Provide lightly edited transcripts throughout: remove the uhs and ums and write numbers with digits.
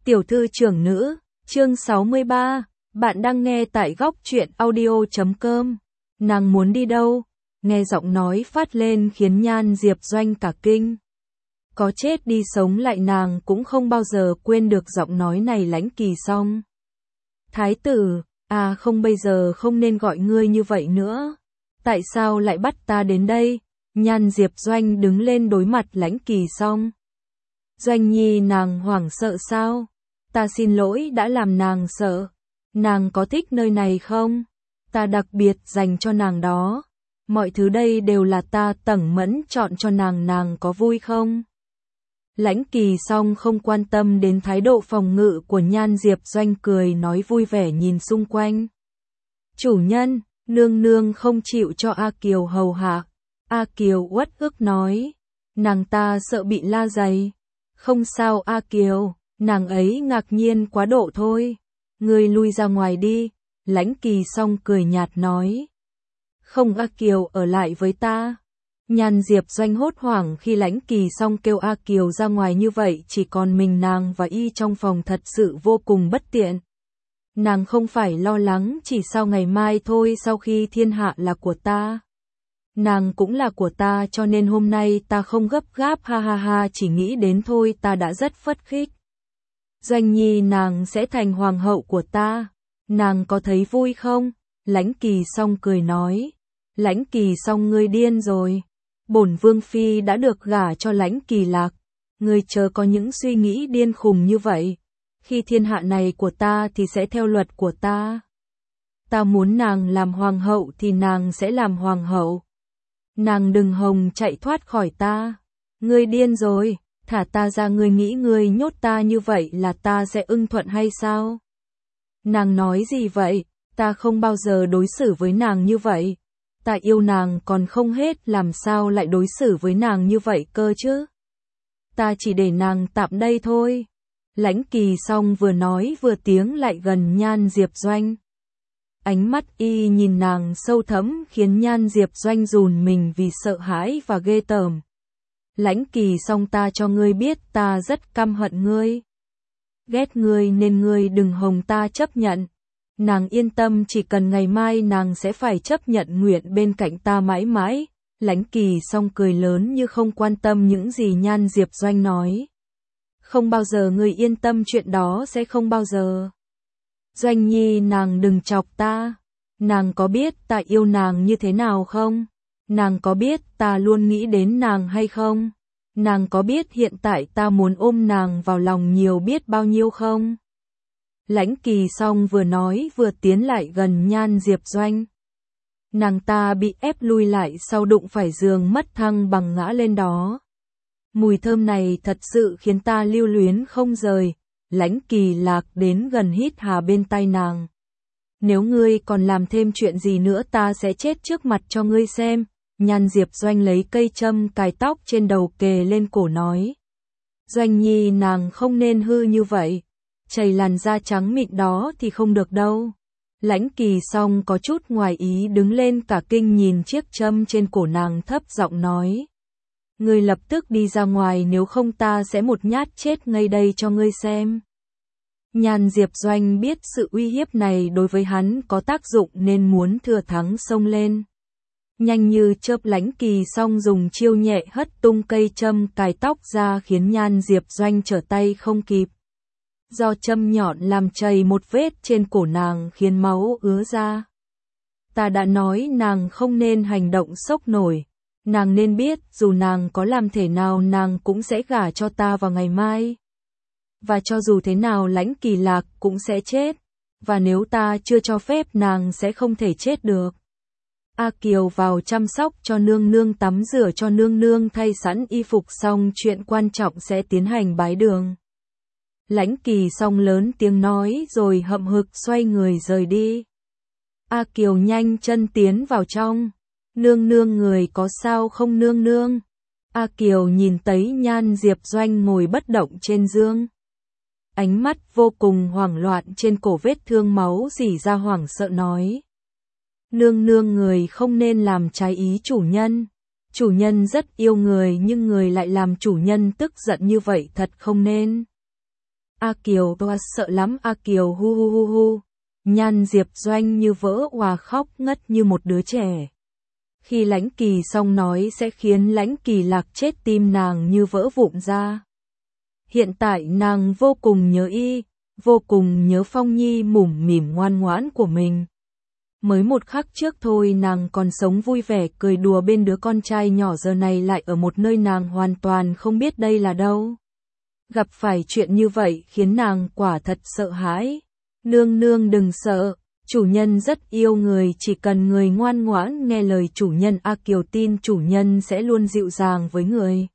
Tiểu thư trưởng nữ, chương 63, bạn đang nghe tại góc truyện audio.com. Nàng muốn đi đâu? Nghe giọng nói phát lên khiến Nhan Diệp Doanh cả kinh. Có chết đi sống lại nàng cũng không bao giờ quên được giọng nói này. Lãnh Kỳ Song. Thái tử, à không, bây giờ không nên gọi ngươi như vậy nữa. Tại sao lại bắt ta đến đây? Nhan Diệp Doanh đứng lên đối mặt Lãnh Kỳ Song. Doanh nhi, nàng hoảng sợ sao? Ta xin lỗi đã làm nàng sợ. Nàng có thích nơi này không? Ta đặc biệt dành cho nàng đó. Mọi thứ đây đều là ta tẩn mẫn chọn cho nàng, nàng có vui không? Lãnh Kỳ Song không quan tâm đến thái độ phòng ngự của Nhan Diệp Doanh, cười nói vui vẻ nhìn xung quanh. Chủ nhân, nương nương không chịu cho A Kiều hầu hạ. A Kiều uất ức nói. Nàng ta sợ bị la giày. Không sao A Kiều, nàng ấy ngạc nhiên quá độ thôi. Ngươi lui ra ngoài đi. Lãnh Kỳ Song cười nhạt nói. Không, A Kiều ở lại với ta. Nhan Diệp Doanh hốt hoảng khi Lãnh Kỳ Song kêu A Kiều ra ngoài như vậy, chỉ còn mình nàng và y trong phòng thật sự vô cùng bất tiện. Nàng không phải lo lắng chỉ sau ngày mai thôi, sau khi thiên hạ là của ta. Nàng cũng là của ta, cho nên hôm nay ta không gấp gáp, ha ha ha, chỉ nghĩ đến thôi ta đã rất phấn khích. Doanh nhi, nàng sẽ thành hoàng hậu của ta. Nàng có thấy vui không? Lãnh Kỳ Song cười nói. Lãnh Kỳ Song, ngươi điên rồi. Bổn vương phi đã được gả cho Lãnh Kỳ Lạc. Ngươi chớ có những suy nghĩ điên khùng như vậy. Khi thiên hạ này của ta thì sẽ theo luật của ta. Ta muốn nàng làm hoàng hậu thì nàng sẽ làm hoàng hậu. Nàng đừng hòng chạy thoát khỏi ta. Ngươi điên rồi, thả ta ra. Ngươi nghĩ ngươi nhốt ta như vậy là ta sẽ ưng thuận hay sao? Nàng nói gì vậy? Ta không bao giờ đối xử với nàng như vậy. Ta yêu nàng còn không hết, làm sao lại đối xử với nàng như vậy cơ chứ? Ta chỉ để nàng tạm đây thôi. Lãnh Kỳ Song vừa nói vừa tiến lại gần Nhan Diệp Doanh. Ánh mắt y nhìn nàng sâu thẫm khiến Nhan Diệp Doanh run mình vì sợ hãi và ghê tởm. Lãnh Kỳ Song, ta cho ngươi biết ta rất căm hận ngươi. Ghét ngươi nên ngươi đừng hòng ta chấp nhận. Nàng yên tâm, chỉ cần ngày mai nàng sẽ phải chấp nhận nguyện bên cạnh ta mãi mãi. Lãnh Kỳ Song cười lớn như không quan tâm những gì Nhan Diệp Doanh nói. Không bao giờ, ngươi yên tâm, chuyện đó sẽ không bao giờ. Doanh nhi, nàng đừng chọc ta. Nàng có biết ta yêu nàng như thế nào không? Nàng có biết ta luôn nghĩ đến nàng hay không? Nàng có biết hiện tại ta muốn ôm nàng vào lòng nhiều biết bao nhiêu không? Lãnh Kỳ Song vừa nói vừa tiến lại gần Nhan Diệp Doanh. Nàng ta bị ép lui lại sau đụng phải giường, mất thăng bằng ngã lên đó. Mùi thơm này thật sự khiến ta lưu luyến không rời. Lãnh Kỳ Lạc đến gần hít hà bên tai nàng. Nếu ngươi còn làm thêm chuyện gì nữa ta sẽ chết trước mặt cho ngươi xem. Nhan Diệp Doanh lấy cây châm cài tóc trên đầu kề lên cổ nói. Doanh nhi, nàng không nên hư như vậy. Chảy làn da trắng mịn đó thì không được đâu. Lãnh Kỳ Song có chút ngoài ý đứng lên cả kinh nhìn chiếc châm trên cổ nàng, thấp giọng nói. Ngươi lập tức đi ra ngoài, nếu không ta sẽ một nhát chết ngay đây cho ngươi xem. Nhan Diệp Doanh biết sự uy hiếp này đối với hắn có tác dụng nên muốn thừa thắng xông lên. Nhanh như chớp, Lãnh Kỳ Song dùng chiêu nhẹ hất tung cây châm cài tóc ra khiến Nhan Diệp Doanh trở tay không kịp. Do châm nhọn làm chảy một vết trên cổ nàng khiến máu ứa ra. Ta đã nói nàng không nên hành động sốc nổi. Nàng nên biết dù nàng có làm thế nào nàng cũng sẽ gả cho ta vào ngày mai. Và cho dù thế nào Lãnh Kỳ Lạc cũng sẽ chết. Và nếu ta chưa cho phép nàng sẽ không thể chết được. A Kiều vào chăm sóc cho nương nương, tắm rửa cho nương nương, thay sẵn y phục xong chuyện quan trọng sẽ tiến hành bái đường. Lãnh Kỳ Song lớn tiếng nói rồi hậm hực xoay người rời đi. A Kiều nhanh chân tiến vào trong. Nương nương, người có sao không nương nương? A Kiều nhìn thấy Nhan Diệp Doanh ngồi bất động trên giường. Ánh mắt vô cùng hoảng loạn, trên cổ vết thương máu rỉ ra, hoảng sợ nói. Nương nương, người không nên làm trái ý chủ nhân. Chủ nhân rất yêu người nhưng người lại làm chủ nhân tức giận như vậy, thật không nên. A Kiều toa sợ lắm, A Kiều hu hu hu hu. Nhan Diệp Doanh như vỡ òa khóc ngất như một đứa trẻ. Khi Lãnh Kỳ Song nói sẽ khiến Lãnh Kỳ Lạc chết, tim nàng như vỡ vụn ra. Hiện tại nàng vô cùng nhớ y, vô cùng nhớ Phong Nhi mủm mỉm ngoan ngoãn của mình. Mới một khắc trước thôi nàng còn sống vui vẻ cười đùa bên đứa con trai nhỏ, giờ này lại ở một nơi nàng hoàn toàn không biết đây là đâu. Gặp phải chuyện như vậy khiến nàng quả thật sợ hãi. Nương nương đừng sợ, chủ nhân rất yêu người, chỉ cần người ngoan ngoãn nghe lời chủ nhân. A Kiều tin chủ nhân sẽ luôn dịu dàng với người.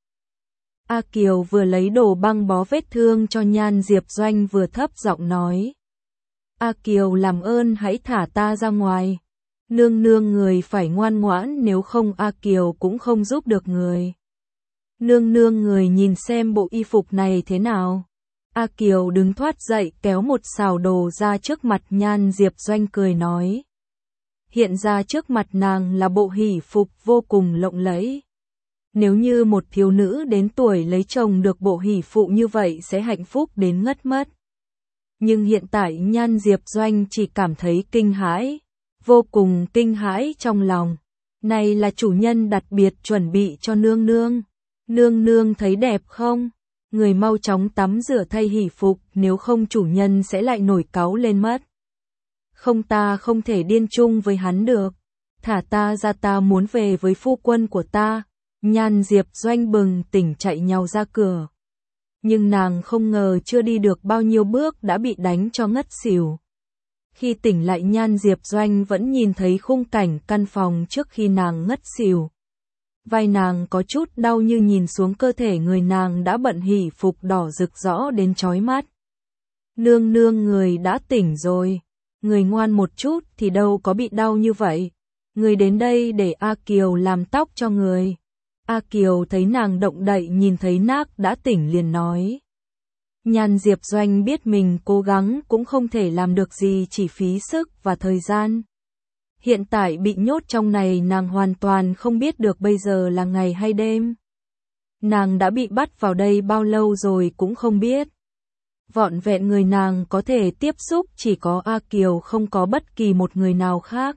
A Kiều vừa lấy đồ băng bó vết thương cho Nhan Diệp Doanh vừa thấp giọng nói. A Kiều làm ơn hãy thả ta ra ngoài. Nương nương người phải ngoan ngoãn, nếu không A Kiều cũng không giúp được người. Nương nương người nhìn xem bộ y phục này thế nào. A Kiều đứng thoát dậy kéo một xào đồ ra trước mặt Nhan Diệp Doanh cười nói. Hiện ra trước mặt nàng là bộ hỷ phục vô cùng lộng lẫy. Nếu như một thiếu nữ đến tuổi lấy chồng được bộ hỷ phụ như vậy sẽ hạnh phúc đến ngất mất. Nhưng hiện tại Nhan Diệp Doanh chỉ cảm thấy kinh hãi, vô cùng kinh hãi trong lòng. Này là chủ nhân đặc biệt chuẩn bị cho nương nương. Nương nương thấy đẹp không? Người mau chóng tắm rửa thay hỷ phục, nếu không chủ nhân sẽ lại nổi cáu lên mất. Không, ta không thể điên chung với hắn được. Thả ta ra, ta muốn về với phu quân của ta. Nhan Diệp Doanh bừng tỉnh chạy nhau ra cửa. Nhưng nàng không ngờ chưa đi được bao nhiêu bước đã bị đánh cho ngất xỉu. Khi tỉnh lại Nhan Diệp Doanh vẫn nhìn thấy khung cảnh căn phòng trước khi nàng ngất xỉu. Vai nàng có chút đau như nhìn xuống cơ thể người nàng đã bận hỷ phục đỏ rực rõ đến chói mắt. Nương nương người đã tỉnh rồi. Người ngoan một chút thì đâu có bị đau như vậy. Người đến đây để A Kiều làm tóc cho người. A Kiều thấy nàng động đậy nhìn thấy Nác đã tỉnh liền nói. Nhan Diệp Doanh biết mình cố gắng cũng không thể làm được gì, chỉ phí sức và thời gian. Hiện tại bị nhốt trong này nàng hoàn toàn không biết được bây giờ là ngày hay đêm. Nàng đã bị bắt vào đây bao lâu rồi cũng không biết. Vỏn vẹn người nàng có thể tiếp xúc chỉ có A Kiều, không có bất kỳ một người nào khác.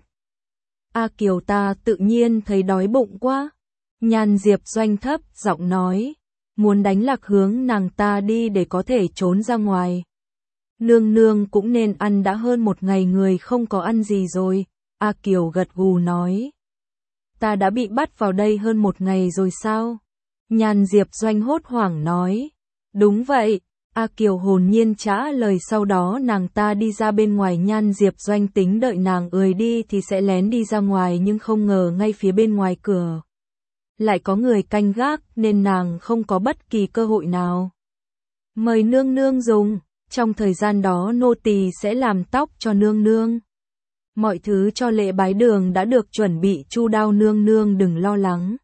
A Kiều, ta tự nhiên thấy đói bụng quá. Nhan Diệp Doanh thấp giọng nói, muốn đánh lạc hướng nàng ta đi để có thể trốn ra ngoài. Nương nương cũng nên ăn, đã hơn một ngày người không có ăn gì rồi. A Kiều gật gù nói, ta đã bị bắt vào đây hơn một ngày rồi sao? Nhan Diệp Doanh hốt hoảng nói, đúng vậy. A Kiều hồn nhiên trả lời, sau đó nàng ta đi ra bên ngoài. Nhan Diệp Doanh tính đợi nàng đi thì sẽ lén đi ra ngoài, nhưng không ngờ ngay phía bên ngoài cửa lại có người canh gác nên nàng không có bất kỳ cơ hội nào. Mời nương nương dùng, trong thời gian đó nô tỳ sẽ làm tóc cho nương nương. Mọi thứ cho lễ bái đường đã được chuẩn bị chu đáo, nương nương đừng lo lắng.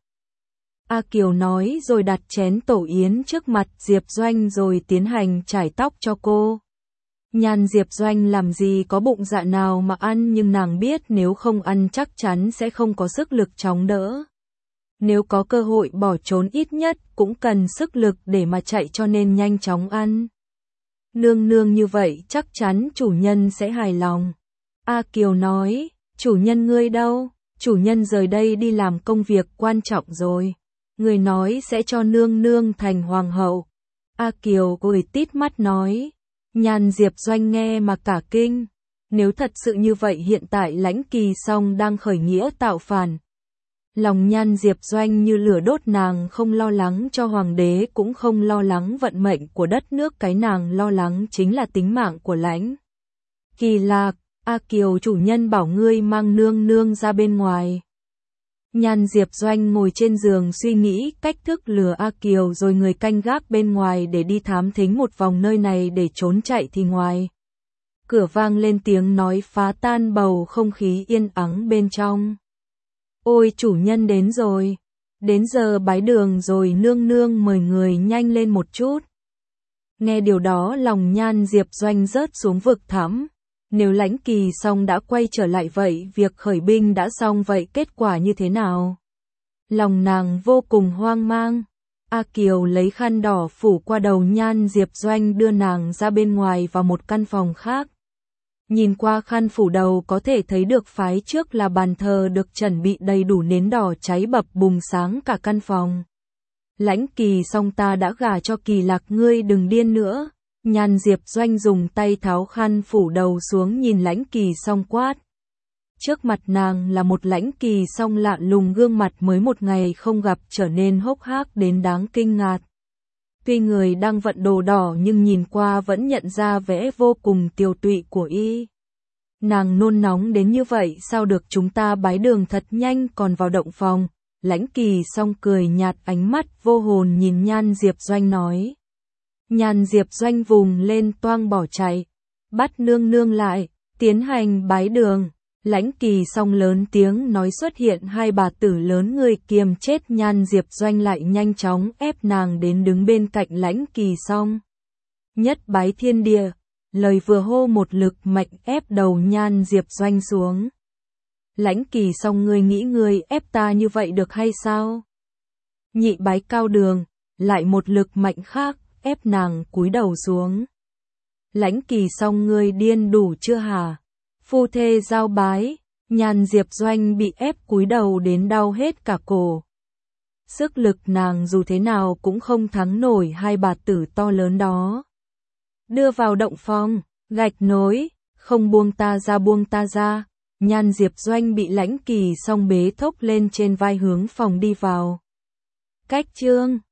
A Kiều nói rồi đặt chén tổ yến trước mặt Diệp Doanh rồi tiến hành chải tóc cho cô. Nhan Diệp Doanh làm gì có bụng dạ nào mà ăn, nhưng nàng biết nếu không ăn chắc chắn sẽ không có sức lực chống đỡ. Nếu có cơ hội bỏ trốn ít nhất cũng cần sức lực để mà chạy, cho nên nhanh chóng ăn. Nương nương như vậy chắc chắn chủ nhân sẽ hài lòng. A Kiều nói, chủ nhân ngươi đâu? Chủ nhân rời đây đi làm công việc quan trọng rồi. Người nói sẽ cho nương nương thành hoàng hậu. A Kiều cười tít mắt nói. Nhan Diệp Doanh nghe mà cả kinh. Nếu thật sự như vậy hiện tại Lãnh Kỳ Song đang khởi nghĩa tạo phản. Lòng Nhan Diệp Doanh như lửa đốt, nàng không lo lắng cho hoàng đế cũng không lo lắng vận mệnh của đất nước, cái nàng lo lắng chính là tính mạng của Lãnh Kỳ Lạc. A Kiều, chủ nhân bảo ngươi mang nương nương ra bên ngoài. Nhan Diệp Doanh ngồi trên giường suy nghĩ cách thức lừa A Kiều, rồi người canh gác bên ngoài để đi thám thính một vòng nơi này để trốn chạy thì ngoài cửa vang lên tiếng nói phá tan bầu không khí yên ắng bên trong. Ôi, chủ nhân đến rồi. Đến giờ bái đường rồi, nương nương mời người nhanh lên một chút. Nghe điều đó lòng Nhan Diệp Doanh rớt xuống vực thẳm. Nếu Lãnh Kỳ Song đã quay trở lại vậy, việc khởi binh đã xong vậy, kết quả như thế nào? Lòng nàng vô cùng hoang mang. A Kiều lấy khăn đỏ phủ qua đầu Nhan Diệp Doanh đưa nàng ra bên ngoài vào một căn phòng khác. Nhìn qua khăn phủ đầu có thể thấy được phái trước là bàn thờ được chuẩn bị đầy đủ nến đỏ cháy bập bùng sáng cả căn phòng. Lãnh Kỳ Song, ta đã gả cho Kỳ Lạc, ngươi đừng điên nữa. Nhan Diệp Doanh dùng tay tháo khăn phủ đầu xuống nhìn Lãnh Kỳ Song quát. Trước mặt nàng là một Lãnh Kỳ Song lạ lùng, gương mặt mới một ngày không gặp trở nên hốc hác đến đáng kinh ngạc. Tuy người đang vận đồ đỏ nhưng nhìn qua vẫn nhận ra vẻ vô cùng tiều tụy của y. Nàng nôn nóng đến như vậy sao được, chúng ta bái đường thật nhanh còn vào động phòng. Lãnh Kỳ Song cười nhạt, ánh mắt vô hồn nhìn Nhan Diệp Doanh nói. Nhan Diệp Doanh vùng lên toang bỏ chạy. Bắt nương nương lại, tiến hành bái đường. Lãnh Kỳ Song lớn tiếng nói, xuất hiện hai bà tử lớn người kiềm chết Nhan Diệp Doanh lại nhanh chóng ép nàng đến đứng bên cạnh Lãnh Kỳ Song. Nhất bái thiên địa, lời vừa hô một lực mạnh ép đầu Nhan Diệp Doanh xuống. Lãnh Kỳ Song, ngươi nghĩ ngươi ép ta như vậy được hay sao? Nhị bái cao đường, lại một lực mạnh khác ép nàng cúi đầu xuống. Lãnh Kỳ Song, ngươi điên đủ chưa hả? Phu thê giao bái, Nhan Diệp Doanh bị ép cúi đầu đến đau hết cả cổ. Sức lực nàng dù thế nào cũng không thắng nổi hai bà tử to lớn đó. Đưa vào động phòng, gạch nối, không buông ta ra, buông ta ra. Nhan Diệp Doanh bị Lãnh Kỳ Song bế thốc lên trên vai hướng phòng đi vào. Cách chương